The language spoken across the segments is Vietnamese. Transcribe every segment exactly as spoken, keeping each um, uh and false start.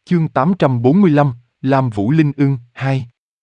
Chương tám trăm bốn mươi lăm, Lam Vũ Linh Ưng, hai.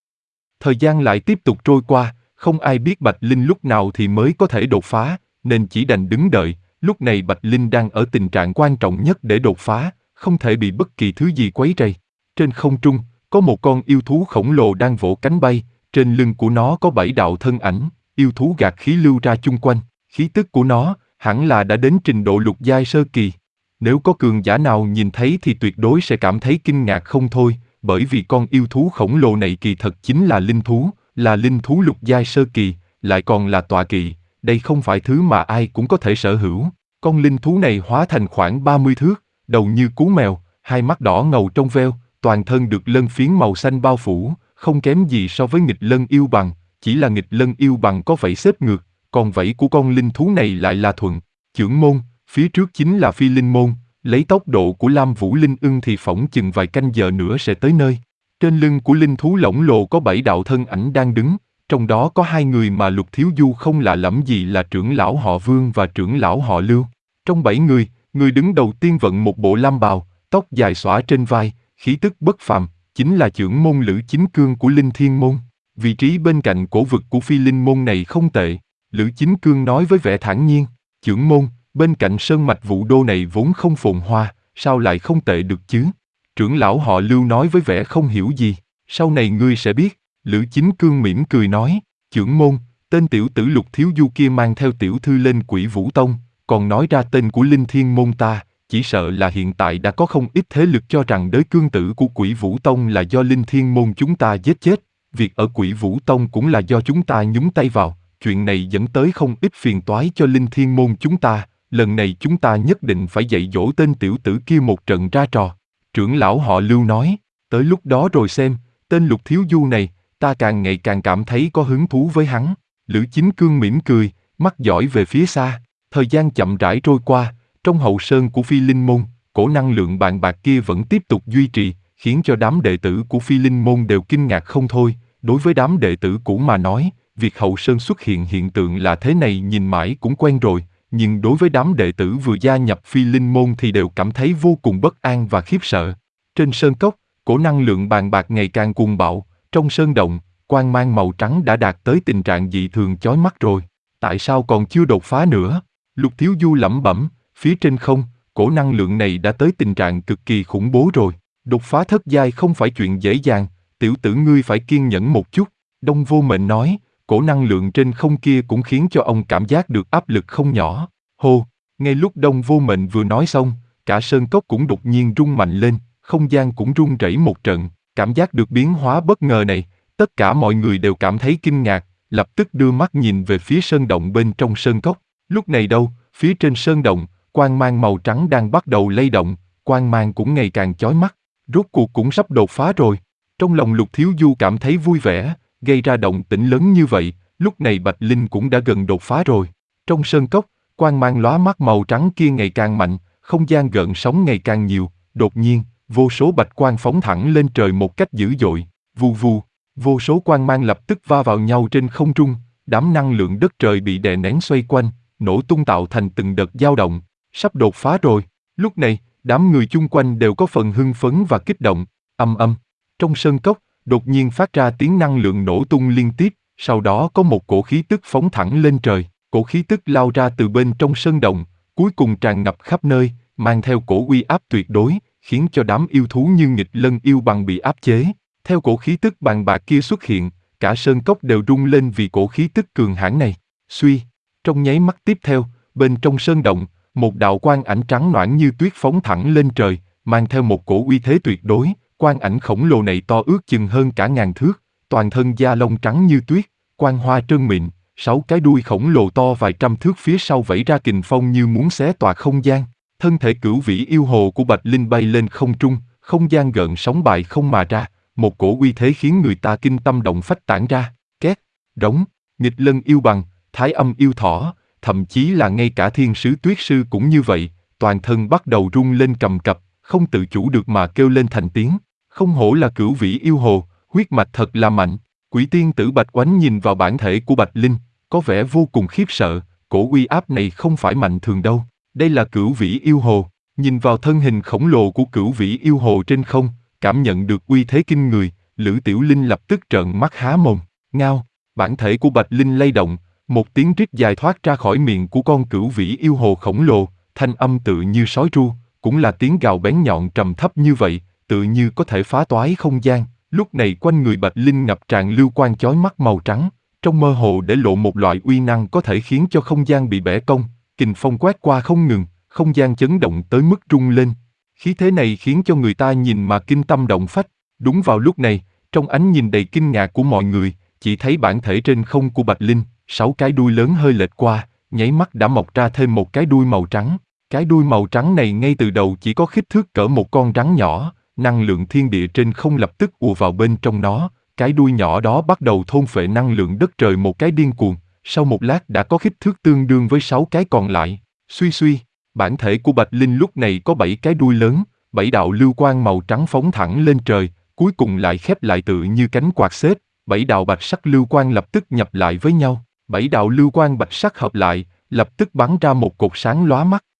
Thời gian lại tiếp tục trôi qua, không ai biết Bạch Linh lúc nào thì mới có thể đột phá, nên chỉ đành đứng đợi. Lúc này Bạch Linh đang ở tình trạng quan trọng nhất để đột phá, không thể bị bất kỳ thứ gì quấy rầy. Trên không trung, có một con yêu thú khổng lồ đang vỗ cánh bay, trên lưng của nó có bảy đạo thân ảnh, yêu thú gạt khí lưu ra chung quanh, khí tức của nó hẳn là đã đến trình độ lục giai sơ kỳ. Nếu có cường giả nào nhìn thấy thì tuyệt đối sẽ cảm thấy kinh ngạc không thôi, bởi vì con yêu thú khổng lồ này kỳ thật chính là linh thú, là linh thú lục giai sơ kỳ, lại còn là tọa kỵ, đây không phải thứ mà ai cũng có thể sở hữu. Con linh thú này hóa thành khoảng ba mươi thước, đầu như cú mèo, hai mắt đỏ ngầu trong veo, toàn thân được lân phiến màu xanh bao phủ, không kém gì so với nghịch lân yêu bằng, chỉ là nghịch lân yêu bằng có vảy xếp ngược, còn vảy của con linh thú này lại là thuận. Chưởng môn, phía trước chính là phi linh môn, lấy tốc độ của Lam Vũ Linh Ưng thì phỏng chừng vài canh giờ nữa sẽ tới nơi. Trên lưng của linh thú lỗng lồ có bảy đạo thân ảnh đang đứng, trong đó có hai người mà Lục Thiếu Du không lạ lẫm gì là trưởng lão họ Vương và trưởng lão họ Lưu. Trong bảy người, người đứng đầu tiên vận một bộ lam bào, tóc dài xõa trên vai, khí tức bất phàm, chính là chưởng môn Lữ Chính Cương của Linh Thiên Môn. Vị trí bên cạnh cổ vực của phi linh môn này không tệ, Lữ Chính Cương nói với vẻ thản nhiên. Chưởng môn, bên cạnh sơn mạch Vũ Đô này vốn không phồn hoa, sao lại không tệ được chứ? Trưởng lão họ Lưu nói với vẻ không hiểu gì. Sau này ngươi sẽ biết. Lữ Chính Cương mỉm cười nói. Chưởng môn, tên tiểu tử Lục Thiếu Du kia mang theo tiểu thư lên Quỷ Vũ Tông, còn nói ra tên của Linh Thiên Môn ta, chỉ sợ là hiện tại đã có không ít thế lực cho rằng đới cương tử của Quỷ Vũ Tông là do Linh Thiên Môn chúng ta giết chết. Việc ở Quỷ Vũ Tông cũng là do chúng ta nhúng tay vào. Chuyện này dẫn tới không ít phiền toái cho Linh Thiên Môn chúng ta. Lần này chúng ta nhất định phải dạy dỗ tên tiểu tử kia một trận ra trò. Trưởng lão họ Lưu nói, tới lúc đó rồi xem, tên Lục Thiếu Du này, ta càng ngày càng cảm thấy có hứng thú với hắn. Lữ Chính Cương mỉm cười, mắt dõi về phía xa. Thời gian chậm rãi trôi qua, trong hậu sơn của Phi Linh Môn, cổ năng lượng bàn bạc kia vẫn tiếp tục duy trì, khiến cho đám đệ tử của Phi Linh Môn đều kinh ngạc không thôi. Đối với đám đệ tử cũ mà nói, việc hậu sơn xuất hiện hiện tượng là thế này nhìn mãi cũng quen rồi. Nhưng đối với đám đệ tử vừa gia nhập Phi Linh Môn thì đều cảm thấy vô cùng bất an và khiếp sợ. Trên sơn cốc, cổ năng lượng bàn bạc ngày càng cuồng bạo, trong sơn động, quang mang màu trắng đã đạt tới tình trạng dị thường chói mắt rồi. Tại sao còn chưa đột phá nữa? Lục Thiếu Du lẩm bẩm, phía trên không, cổ năng lượng này đã tới tình trạng cực kỳ khủng bố rồi. Đột phá thất giai không phải chuyện dễ dàng, tiểu tử ngươi phải kiên nhẫn một chút. Đông Vô Mệnh nói. Cổ năng lượng trên không kia cũng khiến cho ông cảm giác được áp lực không nhỏ. Hô, ngay lúc Đông Vô Mệnh vừa nói xong, cả sơn cốc cũng đột nhiên rung mạnh lên, không gian cũng rung rẩy một trận. Cảm giác được biến hóa bất ngờ này, tất cả mọi người đều cảm thấy kinh ngạc, lập tức đưa mắt nhìn về phía sơn động bên trong sơn cốc. Lúc này đâu, phía trên sơn động, quang mang màu trắng đang bắt đầu lay động, quang mang cũng ngày càng chói mắt, rốt cuộc cũng sắp đột phá rồi. Trong lòng Lục Thiếu Du cảm thấy vui vẻ. Gây ra động tĩnh lớn như vậy, lúc này Bạch Linh cũng đã gần đột phá rồi. Trong sơn cốc, quang mang lóa mắt màu trắng kia ngày càng mạnh, không gian gợn sóng ngày càng nhiều, đột nhiên, vô số bạch quang phóng thẳng lên trời một cách dữ dội, vù vù, vô số quang mang lập tức va vào nhau trên không trung, đám năng lượng đất trời bị đè nén xoay quanh, nổ tung tạo thành từng đợt dao động, sắp đột phá rồi. Lúc này, đám người chung quanh đều có phần hưng phấn và kích động, âm âm, trong sơn cốc, đột nhiên phát ra tiếng năng lượng nổ tung liên tiếp, sau đó có một cổ khí tức phóng thẳng lên trời, cổ khí tức lao ra từ bên trong sơn động, cuối cùng tràn ngập khắp nơi, mang theo cổ uy áp tuyệt đối, khiến cho đám yêu thú như nghịch lân yêu bằng bị áp chế. Theo cổ khí tức bàn bạc kia xuất hiện, cả sơn cốc đều rung lên vì cổ khí tức cường hãn này. Suy, trong nháy mắt tiếp theo, bên trong sơn động, một đạo quang ảnh trắng noãn như tuyết phóng thẳng lên trời, mang theo một cổ uy thế tuyệt đối. Quang ảnh khổng lồ này to ước chừng hơn cả ngàn thước, toàn thân da lông trắng như tuyết, quang hoa trơn mịn, sáu cái đuôi khổng lồ to vài trăm thước phía sau vẫy ra kình phong như muốn xé toạc không gian. Thân thể cửu vĩ yêu hồ của Bạch Linh bay lên không trung, không gian gợn sóng bại không mà ra, một cổ uy thế khiến người ta kinh tâm động phách tản ra. Két, rống, nghịch lân yêu bằng, thái âm yêu thỏ, thậm chí là ngay cả thiên sứ tuyết sư cũng như vậy, toàn thân bắt đầu rung lên cầm cập, không tự chủ được mà kêu lên thành tiếng. Không hổ là cửu vĩ yêu hồ, huyết mạch thật là mạnh. Quỷ tiên tử Bạch Oánh nhìn vào bản thể của Bạch Linh, có vẻ vô cùng khiếp sợ, cổ uy áp này không phải mạnh thường đâu, đây là cửu vĩ yêu hồ. Nhìn vào thân hình khổng lồ của cửu vĩ yêu hồ trên không, cảm nhận được uy thế kinh người, Lữ Tiểu Linh lập tức trợn mắt há mồm. Ngao, bản thể của Bạch Linh lay động, một tiếng rít dài thoát ra khỏi miệng của con cửu vĩ yêu hồ khổng lồ, thanh âm tự như sói tru, cũng là tiếng gào bén nhọn trầm thấp như vậy, tự như có thể phá toái không gian. Lúc này quanh người Bạch Linh ngập tràn lưu quang chói mắt màu trắng, trong mơ hồ để lộ một loại uy năng có thể khiến cho không gian bị bẻ cong, kình phong quét qua không ngừng, không gian chấn động tới mức rung lên. Khí thế này khiến cho người ta nhìn mà kinh tâm động phách. Đúng vào lúc này, trong ánh nhìn đầy kinh ngạc của mọi người, chỉ thấy bản thể trên không của Bạch Linh, sáu cái đuôi lớn hơi lệch qua, nháy mắt đã mọc ra thêm một cái đuôi màu trắng. Cái đuôi màu trắng này ngay từ đầu chỉ có kích thước cỡ một con rắn nhỏ, năng lượng thiên địa trên không lập tức ùa vào bên trong nó, cái đuôi nhỏ đó bắt đầu thôn phệ năng lượng đất trời một cái điên cuồng, sau một lát đã có kích thước tương đương với sáu cái còn lại. Suy suy, bản thể của Bạch Linh lúc này có bảy cái đuôi lớn, bảy đạo lưu quang màu trắng phóng thẳng lên trời, cuối cùng lại khép lại tự như cánh quạt xếp, bảy đạo bạch sắc lưu quang lập tức nhập lại với nhau, bảy đạo lưu quang bạch sắc hợp lại, lập tức bắn ra một cột sáng lóa mắt.